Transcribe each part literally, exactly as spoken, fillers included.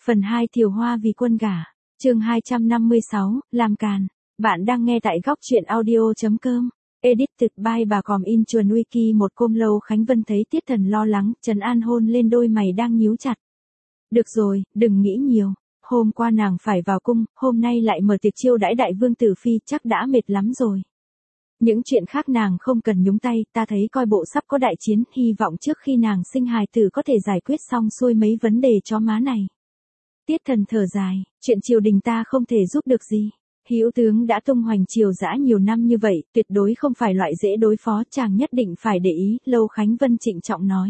Phần hai Thiều Hoa vì quân gả. Chương hai trăm năm mươi sáu, làm càn. Bạn đang nghe tại góc truyện audio.com. Edited by bà Còm in Chuồn Wiki. Một hôm Lâu Khánh Vân thấy Tiết Thần lo lắng, trấn an hôn lên đôi mày đang nhíu chặt. Được rồi, đừng nghĩ nhiều. Hôm qua nàng phải vào cung, hôm nay lại mở tiệc chiêu đãi đại vương tử phi, chắc đã mệt lắm rồi. Những chuyện khác nàng không cần nhúng tay, ta thấy coi bộ sắp có đại chiến, hy vọng trước khi nàng sinh hài tử có thể giải quyết xong xuôi mấy vấn đề chó má này. Tiết Thần thở dài, chuyện triều đình ta không thể giúp được gì. Hữu tướng đã tung hoành triều dã nhiều năm như vậy, tuyệt đối không phải loại dễ đối phó, chàng nhất định phải để ý, Lâu Khánh Vân trịnh trọng nói.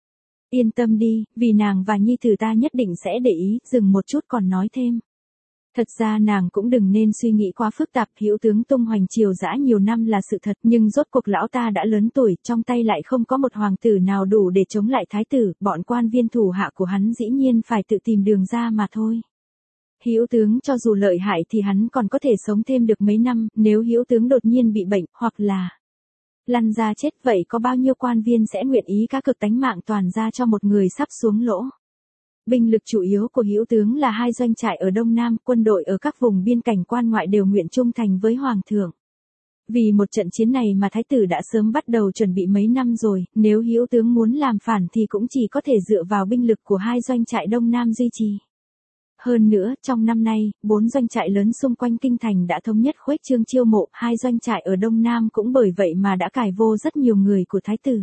Yên tâm đi, vì nàng và nhi tử ta nhất định sẽ để ý, dừng một chút còn nói thêm. Thật ra nàng cũng đừng nên suy nghĩ quá phức tạp, hữu tướng tung hoành triều dã nhiều năm là sự thật, nhưng rốt cuộc lão ta đã lớn tuổi, trong tay lại không có một hoàng tử nào đủ để chống lại thái tử, bọn quan viên thủ hạ của hắn dĩ nhiên phải tự tìm đường ra mà thôi. Hữu tướng cho dù lợi hại thì hắn còn có thể sống thêm được mấy năm, nếu hữu tướng đột nhiên bị bệnh, hoặc là lăn ra chết, vậy có bao nhiêu quan viên sẽ nguyện ý cá cược tánh mạng toàn ra cho một người sắp xuống lỗ. Binh lực chủ yếu của hữu tướng là hai doanh trại ở Đông Nam, quân đội ở các vùng biên cảnh quan ngoại đều nguyện trung thành với Hoàng thượng. Vì một trận chiến này mà thái tử đã sớm bắt đầu chuẩn bị mấy năm rồi, nếu hữu tướng muốn làm phản thì cũng chỉ có thể dựa vào binh lực của hai doanh trại Đông Nam duy trì. Hơn nữa, trong năm nay, bốn doanh trại lớn xung quanh kinh thành đã thống nhất khuếch trương chiêu mộ, hai doanh trại ở Đông Nam cũng bởi vậy mà đã cải vô rất nhiều người của thái tử.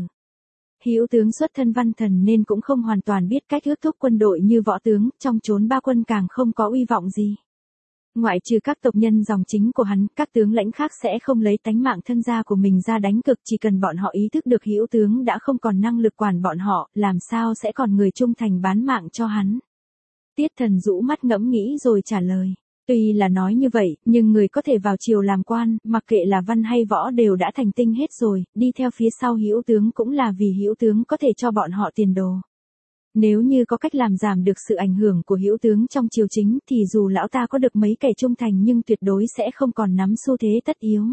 Hữu tướng xuất thân văn thần nên cũng không hoàn toàn biết cách ước thúc quân đội như võ tướng, trong chốn ba quân càng không có uy vọng gì. Ngoại trừ các tộc nhân dòng chính của hắn, các tướng lãnh khác sẽ không lấy tánh mạng thân gia của mình ra đánh cực, chỉ cần bọn họ ý thức được hữu tướng đã không còn năng lực quản bọn họ, làm sao sẽ còn người trung thành bán mạng cho hắn. Tiết Thần rũ mắt ngẫm nghĩ rồi trả lời. Tuy là nói như vậy, nhưng người có thể vào triều làm quan, mặc kệ là văn hay võ đều đã thành tinh hết rồi, đi theo phía sau hữu tướng cũng là vì hữu tướng có thể cho bọn họ tiền đồ. Nếu như có cách làm giảm được sự ảnh hưởng của hữu tướng trong triều chính thì dù lão ta có được mấy kẻ trung thành nhưng tuyệt đối sẽ không còn nắm xu thế tất yếu.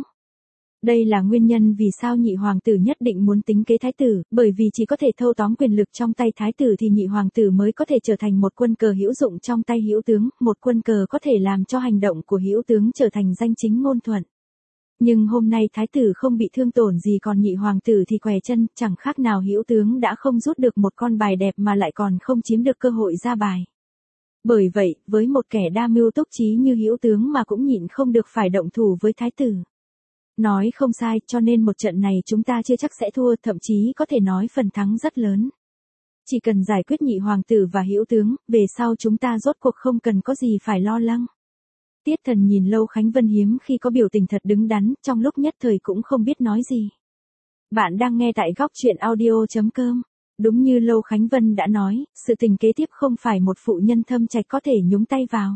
Đây là nguyên nhân vì sao nhị hoàng tử nhất định muốn tính kế thái tử, bởi vì chỉ có thể thâu tóm quyền lực trong tay thái tử thì nhị hoàng tử mới có thể trở thành một quân cờ hữu dụng trong tay hữu tướng, một quân cờ có thể làm cho hành động của hữu tướng trở thành danh chính ngôn thuận. Nhưng hôm nay thái tử không bị thương tổn gì còn nhị hoàng tử thì què chân, chẳng khác nào hữu tướng đã không rút được một con bài đẹp mà lại còn không chiếm được cơ hội ra bài. Bởi vậy, với một kẻ đa mưu túc trí như hữu tướng mà cũng nhịn không được phải động thủ với thái tử. Nói không sai, cho nên một trận này chúng ta chưa chắc sẽ thua, thậm chí có thể nói phần thắng rất lớn. Chỉ cần giải quyết nhị hoàng tử và hữu tướng, về sau chúng ta rốt cuộc không cần có gì phải lo lắng. Tiết Thần nhìn Lâu Khánh Vân hiếm khi có biểu tình thật đứng đắn, trong lúc nhất thời cũng không biết nói gì. Bạn đang nghe tại góc truyện audio.com. Đúng như Lâu Khánh Vân đã nói, sự tình kế tiếp không phải một phụ nhân thâm trạch có thể nhúng tay vào.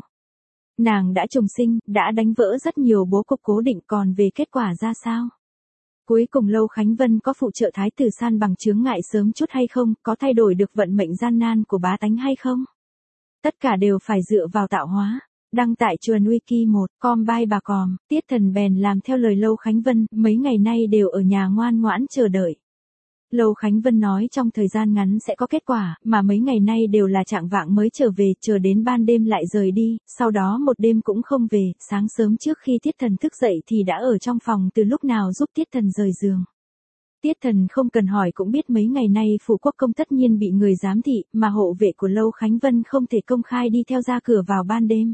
Nàng đã trùng sinh, đã đánh vỡ rất nhiều bố cục cố định, còn về kết quả ra sao? Cuối cùng Lâu Khánh Vân có phụ trợ thái tử san bằng chướng ngại sớm chút hay không, có thay đổi được vận mệnh gian nan của bá tánh hay không? Tất cả đều phải dựa vào tạo hóa. Đăng tại Chuồn Wiki một, com by bà Còm, Tiết Thần bèn làm theo lời Lâu Khánh Vân, mấy ngày nay đều ở nhà ngoan ngoãn chờ đợi. Lâu Khánh Vân nói trong thời gian ngắn sẽ có kết quả, mà mấy ngày nay đều là trạng vạng mới trở về, chờ đến ban đêm lại rời đi, sau đó một đêm cũng không về, sáng sớm trước khi Tiết Thần thức dậy thì đã ở trong phòng từ lúc nào giúp Tiết Thần rời giường. Tiết Thần không cần hỏi cũng biết mấy ngày nay phủ quốc công tất nhiên bị người giám thị, mà hộ vệ của Lâu Khánh Vân không thể công khai đi theo ra cửa vào ban đêm.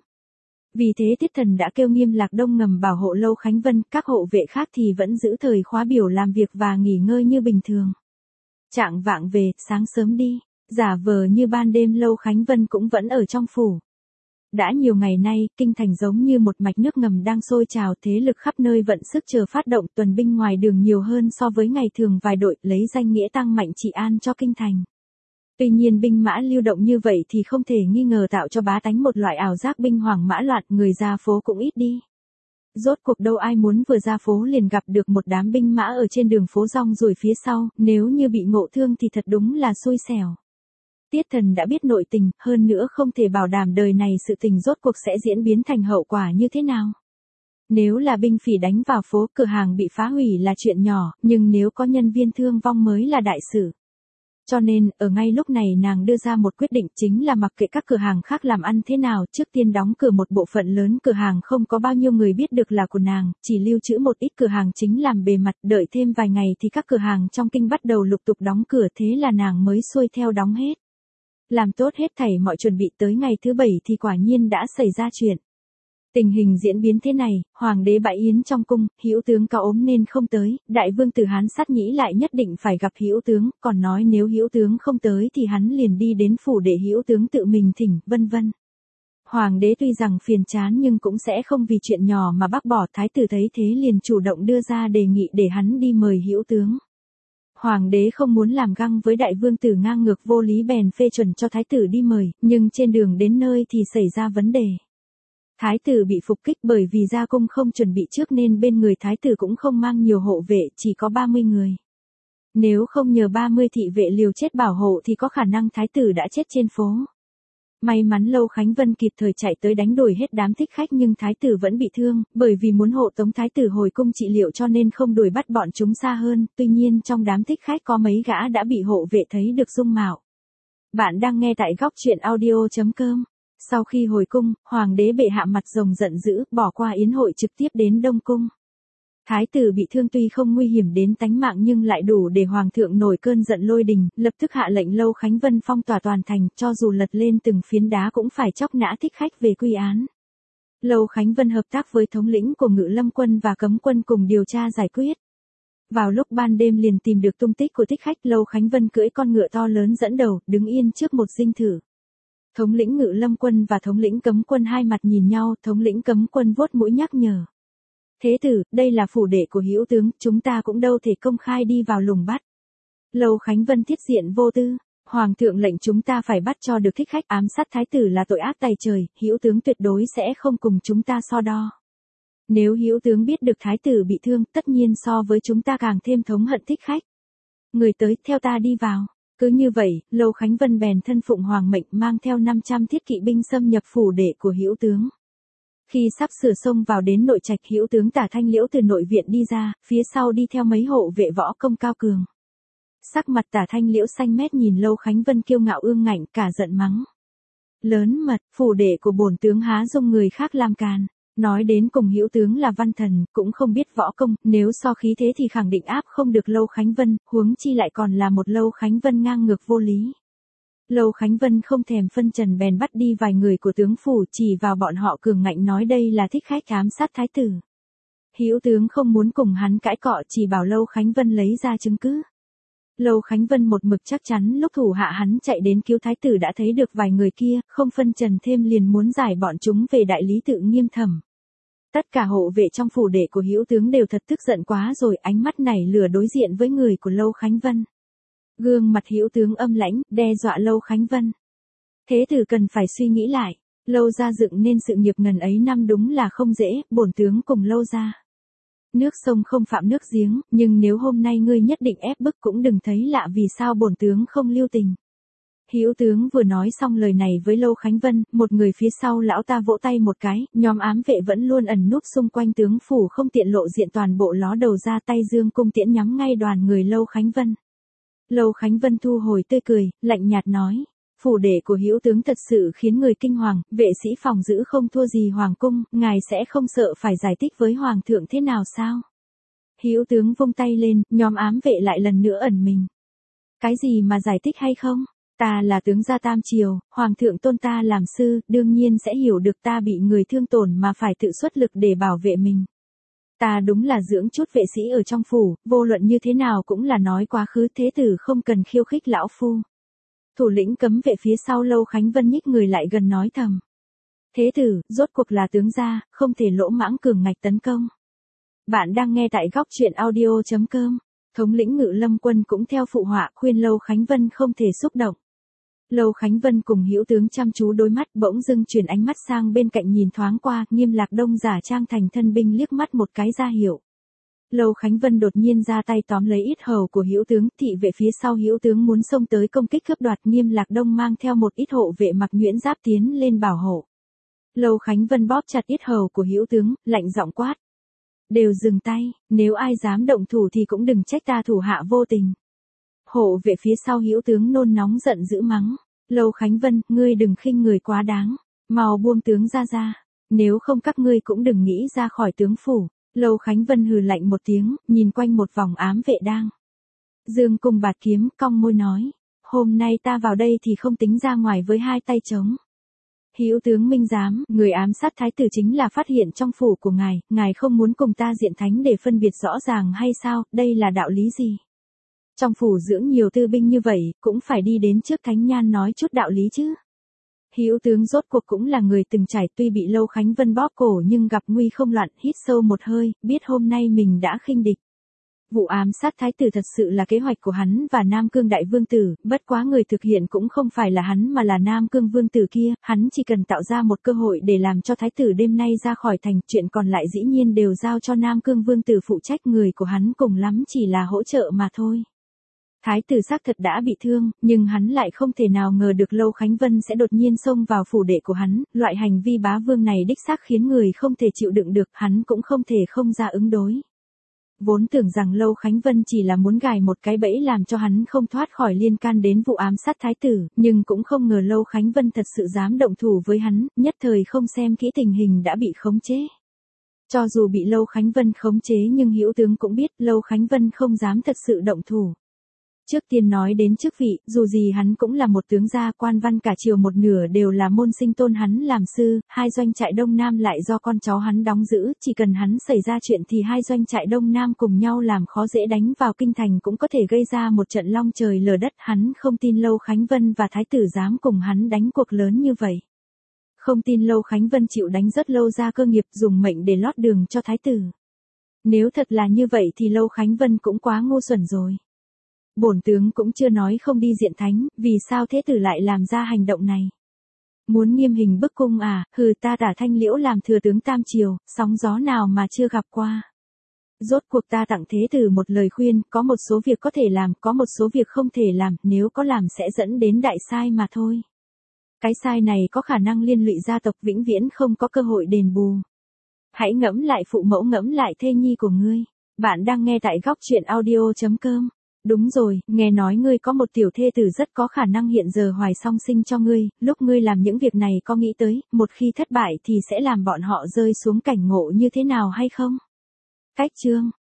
Vì thế Tiết Thần đã kêu nghiêm Lạc Đông ngầm bảo hộ Lâu Khánh Vân, các hộ vệ khác thì vẫn giữ thời khóa biểu làm việc và nghỉ ngơi như bình thường. Trạng vạng về, sáng sớm đi, giả vờ như ban đêm Lâu Khánh Vân cũng vẫn ở trong phủ. Đã nhiều ngày nay, kinh thành giống như một mạch nước ngầm đang sôi trào, thế lực khắp nơi vận sức chờ phát động, tuần binh ngoài đường nhiều hơn so với ngày thường vài đội, lấy danh nghĩa tăng mạnh trị an cho kinh thành. Tuy nhiên binh mã lưu động như vậy thì không thể nghi ngờ tạo cho bá tánh một loại ảo giác binh hoảng mã loạn, người ra phố cũng ít đi. Rốt cuộc đâu ai muốn vừa ra phố liền gặp được một đám binh mã ở trên đường phố rong ruổi phía sau, nếu như bị ngộ thương thì thật đúng là xui xẻo. Tiết Thần đã biết nội tình, hơn nữa không thể bảo đảm đời này sự tình rốt cuộc sẽ diễn biến thành hậu quả như thế nào. Nếu là binh phỉ đánh vào phố, cửa hàng bị phá hủy là chuyện nhỏ, nhưng nếu có nhân viên thương vong mới là đại sự. Cho nên, ở ngay lúc này nàng đưa ra một quyết định chính là mặc kệ các cửa hàng khác làm ăn thế nào, trước tiên đóng cửa một bộ phận lớn cửa hàng không có bao nhiêu người biết được là của nàng, chỉ lưu trữ một ít cửa hàng chính làm bề mặt, đợi thêm vài ngày thì các cửa hàng trong kinh bắt đầu lục tục đóng cửa, thế là nàng mới xuôi theo đóng hết. Làm tốt hết thảy mọi chuẩn bị, tới ngày thứ bảy thì quả nhiên đã xảy ra chuyện. Tình hình diễn biến thế này, hoàng đế bãi yến trong cung, hữu tướng cao ốm nên không tới, đại vương tử Hán Sát Nhĩ lại nhất định phải gặp hữu tướng, còn nói nếu hữu tướng không tới thì hắn liền đi đến phủ để hữu tướng tự mình thỉnh, vân vân. Hoàng đế tuy rằng phiền chán nhưng cũng sẽ không vì chuyện nhỏ mà bác bỏ, thái tử thấy thế liền chủ động đưa ra đề nghị để hắn đi mời hữu tướng. Hoàng đế không muốn làm găng với đại vương tử ngang ngược vô lý bèn phê chuẩn cho thái tử đi mời, nhưng trên đường đến nơi thì xảy ra vấn đề. Thái tử bị phục kích bởi vì ra cung không chuẩn bị trước nên bên người thái tử cũng không mang nhiều hộ vệ, chỉ có ba mươi người. Nếu không nhờ ba mươi thị vệ liều chết bảo hộ thì có khả năng thái tử đã chết trên phố. May mắn Lâu Khánh Vân kịp thời chạy tới đánh đuổi hết đám thích khách nhưng thái tử vẫn bị thương, bởi vì muốn hộ tống thái tử hồi cung trị liệu cho nên không đuổi bắt bọn chúng xa hơn, tuy nhiên trong đám thích khách có mấy gã đã bị hộ vệ thấy được dung mạo. Bạn đang nghe tại góc truyện audio chấm com. Sau khi hồi cung, hoàng đế bệ hạ mặt rồng giận dữ, bỏ qua yến hội trực tiếp đến Đông Cung. Thái tử bị thương tuy không nguy hiểm đến tánh mạng nhưng lại đủ để hoàng thượng nổi cơn giận lôi đình, lập tức hạ lệnh Lâu Khánh Vân phong tỏa toàn thành, cho dù lật lên từng phiến đá cũng phải chóc nã thích khách về quy án. Lâu Khánh Vân hợp tác với thống lĩnh của Ngự Lâm quân và Cấm quân cùng điều tra giải quyết. Vào lúc ban đêm liền tìm được tung tích của thích khách, Lâu Khánh Vân cưỡi con ngựa to lớn dẫn đầu, đứng yên trước một dinh thự. Thống lĩnh Ngự Lâm quân và thống lĩnh Cấm quân hai mặt nhìn nhau, thống lĩnh Cấm quân vuốt mũi nhắc nhở. Thế tử, đây là phủ đệ của hữu tướng, chúng ta cũng đâu thể công khai đi vào lùng bắt. Lâu Khánh Vân thiết diện vô tư, hoàng thượng lệnh chúng ta phải bắt cho được thích khách, ám sát thái tử là tội ác tày trời, hữu tướng tuyệt đối sẽ không cùng chúng ta so đo. Nếu hữu tướng biết được thái tử bị thương, tất nhiên so với chúng ta càng thêm thống hận thích khách. Người tới, theo ta đi vào. Cứ như vậy, Lâu Khánh Vân bèn thân phụng hoàng mệnh mang theo năm trăm thiết kỵ binh xâm nhập phủ đệ của hữu tướng. Khi sắp sửa xông vào đến nội trạch, hữu tướng Tả Thanh Liễu từ nội viện đi ra, phía sau đi theo mấy hộ vệ võ công cao cường. Sắc mặt Tả Thanh Liễu xanh mét nhìn Lâu Khánh Vân kiêu ngạo ương ngạnh, cả giận mắng. Lớn mật, phủ đệ của bổn tướng há dung người khác làm càn. Nói đến cùng hữu tướng là văn thần, cũng không biết võ công, nếu so khí thế thì khẳng định áp không được Lâu Khánh Vân, huống chi lại còn là một Lâu Khánh Vân ngang ngược vô lý. Lâu Khánh Vân không thèm phân trần bèn bắt đi vài người của tướng phủ, chỉ vào bọn họ cường ngạnh nói đây là thích khách ám sát thái tử. Hữu tướng không muốn cùng hắn cãi cọ, chỉ bảo Lâu Khánh Vân lấy ra chứng cứ. Lâu Khánh Vân một mực chắc chắn lúc thủ hạ hắn chạy đến cứu thái tử đã thấy được vài người kia, không phân trần thêm liền muốn giải bọn chúng về đại lý tự nghiêm thẩm. Tất cả hộ vệ trong phủ đệ của hữu tướng đều thật tức giận quá rồi, ánh mắt nảy lửa đối diện với người của Lâu Khánh Vân. Gương mặt hữu tướng âm lãnh, đe dọa Lâu Khánh Vân. Thế tử cần phải suy nghĩ lại, Lâu gia dựng nên sự nghiệp ngần ấy năm đúng là không dễ, bổn tướng cùng Lâu gia. Nước sông không phạm nước giếng, nhưng nếu hôm nay ngươi nhất định ép bức cũng đừng thấy lạ vì sao bổn tướng không lưu tình. Hữu tướng vừa nói xong lời này với Lâu Khánh Vân, một người phía sau lão ta vỗ tay một cái, nhóm ám vệ vẫn luôn ẩn núp xung quanh tướng phủ không tiện lộ diện toàn bộ ló đầu ra tay dương cung tiễn nhắm ngay đoàn người Lâu Khánh Vân. Lâu Khánh Vân thu hồi tươi cười, lạnh nhạt nói, phủ đệ của hữu tướng thật sự khiến người kinh hoàng, vệ sĩ phòng giữ không thua gì hoàng cung, ngài sẽ không sợ phải giải thích với hoàng thượng thế nào sao? Hữu tướng vung tay lên, nhóm ám vệ lại lần nữa ẩn mình. Cái gì mà giải thích hay không? Ta là tướng gia Tam Triều, hoàng thượng tôn ta làm sư, đương nhiên sẽ hiểu được ta bị người thương tổn mà phải tự xuất lực để bảo vệ mình. Ta đúng là dưỡng chút vệ sĩ ở trong phủ, vô luận như thế nào cũng là nói quá khứ, thế tử không cần khiêu khích lão phu. Thủ lĩnh Cấm vệ phía sau Lâu Khánh Vân nhích người lại gần nói thầm. Thế tử, rốt cuộc là tướng gia, không thể lỗ mãng cường ngạch tấn công. Bạn đang nghe tại góc truyện audio chấm com. Thống lĩnh Ngự Lâm quân cũng theo phụ họa khuyên Lâu Khánh Vân không thể xúc động. Lâu Khánh Vân cùng hữu tướng chăm chú đối mắt, bỗng dưng chuyển ánh mắt sang bên cạnh nhìn thoáng qua, Nghiêm Lạc Đông giả trang thành thân binh liếc mắt một cái ra hiệu. Lâu Khánh Vân đột nhiên ra tay tóm lấy yết hầu của hữu tướng, thị vệ phía sau hữu tướng muốn xông tới công kích cướp đoạt, Nghiêm Lạc Đông mang theo một ít hộ vệ mặc nhuyễn giáp tiến lên bảo hộ. Lâu Khánh Vân bóp chặt yết hầu của hữu tướng, lạnh giọng quát. Đều dừng tay, nếu ai dám động thủ thì cũng đừng trách ta thủ hạ vô tình. Hộ vệ phía sau Hữu tướng nôn nóng giận dữ mắng. Lâu Khánh Vân, ngươi đừng khinh người quá đáng. Mau buông tướng ra ra. Nếu không các ngươi cũng đừng nghĩ ra khỏi tướng phủ. Lâu Khánh Vân hừ lạnh một tiếng, nhìn quanh một vòng ám vệ đang dương cung bạt kiếm, cong môi nói. Hôm nay ta vào đây thì không tính ra ngoài với hai tay trống. Hữu tướng minh giám, người ám sát thái tử chính là phát hiện trong phủ của ngài, ngài không muốn cùng ta diện thánh để phân biệt rõ ràng hay sao, đây là đạo lý gì? Trong phủ dưỡng nhiều tư binh như vậy, cũng phải đi đến trước thánh nhan nói chút đạo lý chứ. Hữu tướng rốt cuộc cũng là người từng trải, tuy bị Lâu Khánh Vân bóp cổ nhưng gặp nguy không loạn, hít sâu một hơi, biết hôm nay mình đã khinh địch. Vụ ám sát thái tử thật sự là kế hoạch của hắn và Nam Cương đại vương tử, bất quá người thực hiện cũng không phải là hắn mà là Nam Cương vương tử kia, hắn chỉ cần tạo ra một cơ hội để làm cho thái tử đêm nay ra khỏi thành, chuyện còn lại dĩ nhiên đều giao cho Nam Cương vương tử phụ trách, người của hắn cùng lắm chỉ là hỗ trợ mà thôi. Thái tử xác thật đã bị thương, nhưng hắn lại không thể nào ngờ được Lâu Khánh Vân sẽ đột nhiên xông vào phủ đệ của hắn, loại hành vi bá vương này đích xác khiến người không thể chịu đựng được, hắn cũng không thể không ra ứng đối. Vốn tưởng rằng Lâu Khánh Vân chỉ là muốn gài một cái bẫy làm cho hắn không thoát khỏi liên can đến vụ ám sát thái tử, nhưng cũng không ngờ Lâu Khánh Vân thật sự dám động thủ với hắn, nhất thời không xem kỹ tình hình đã bị khống chế. Cho dù bị Lâu Khánh Vân khống chế nhưng Hữu tướng cũng biết Lâu Khánh Vân không dám thật sự động thủ. Trước tiên nói đến chức vị, dù gì hắn cũng là một tướng gia, quan văn cả triều một nửa đều là môn sinh tôn hắn làm sư, hai doanh trại Đông Nam lại do con cháu hắn đóng giữ, chỉ cần hắn xảy ra chuyện thì hai doanh trại Đông Nam cùng nhau làm khó dễ đánh vào kinh thành cũng có thể gây ra một trận long trời lở đất, hắn không tin Lâu Khánh Vân và thái tử dám cùng hắn đánh cuộc lớn như vậy. Không tin Lâu Khánh Vân chịu đánh rất lâu ra cơ nghiệp dùng mệnh để lót đường cho thái tử. Nếu thật là như vậy thì Lâu Khánh Vân cũng quá ngu xuẩn rồi. Bổn tướng cũng chưa nói không đi diện thánh, vì sao thế tử lại làm ra hành động này? Muốn nghiêm hình bức cung à, hừ, ta Tả Thanh Liễu làm thừa tướng tam triều, sóng gió nào mà chưa gặp qua. Rốt cuộc ta tặng thế tử một lời khuyên, có một số việc có thể làm, có một số việc không thể làm, nếu có làm sẽ dẫn đến đại sai mà thôi. Cái sai này có khả năng liên lụy gia tộc, vĩnh viễn không có cơ hội đền bù. Hãy ngẫm lại phụ mẫu, ngẫm lại thê nhi của ngươi. Bạn đang nghe tại góc truyện audio chấm com. Đúng rồi, nghe nói ngươi có một tiểu thê tử rất có khả năng hiện giờ hoài song sinh cho ngươi, lúc ngươi làm những việc này có nghĩ tới, một khi thất bại thì sẽ làm bọn họ rơi xuống cảnh ngộ như thế nào hay không? Cách chương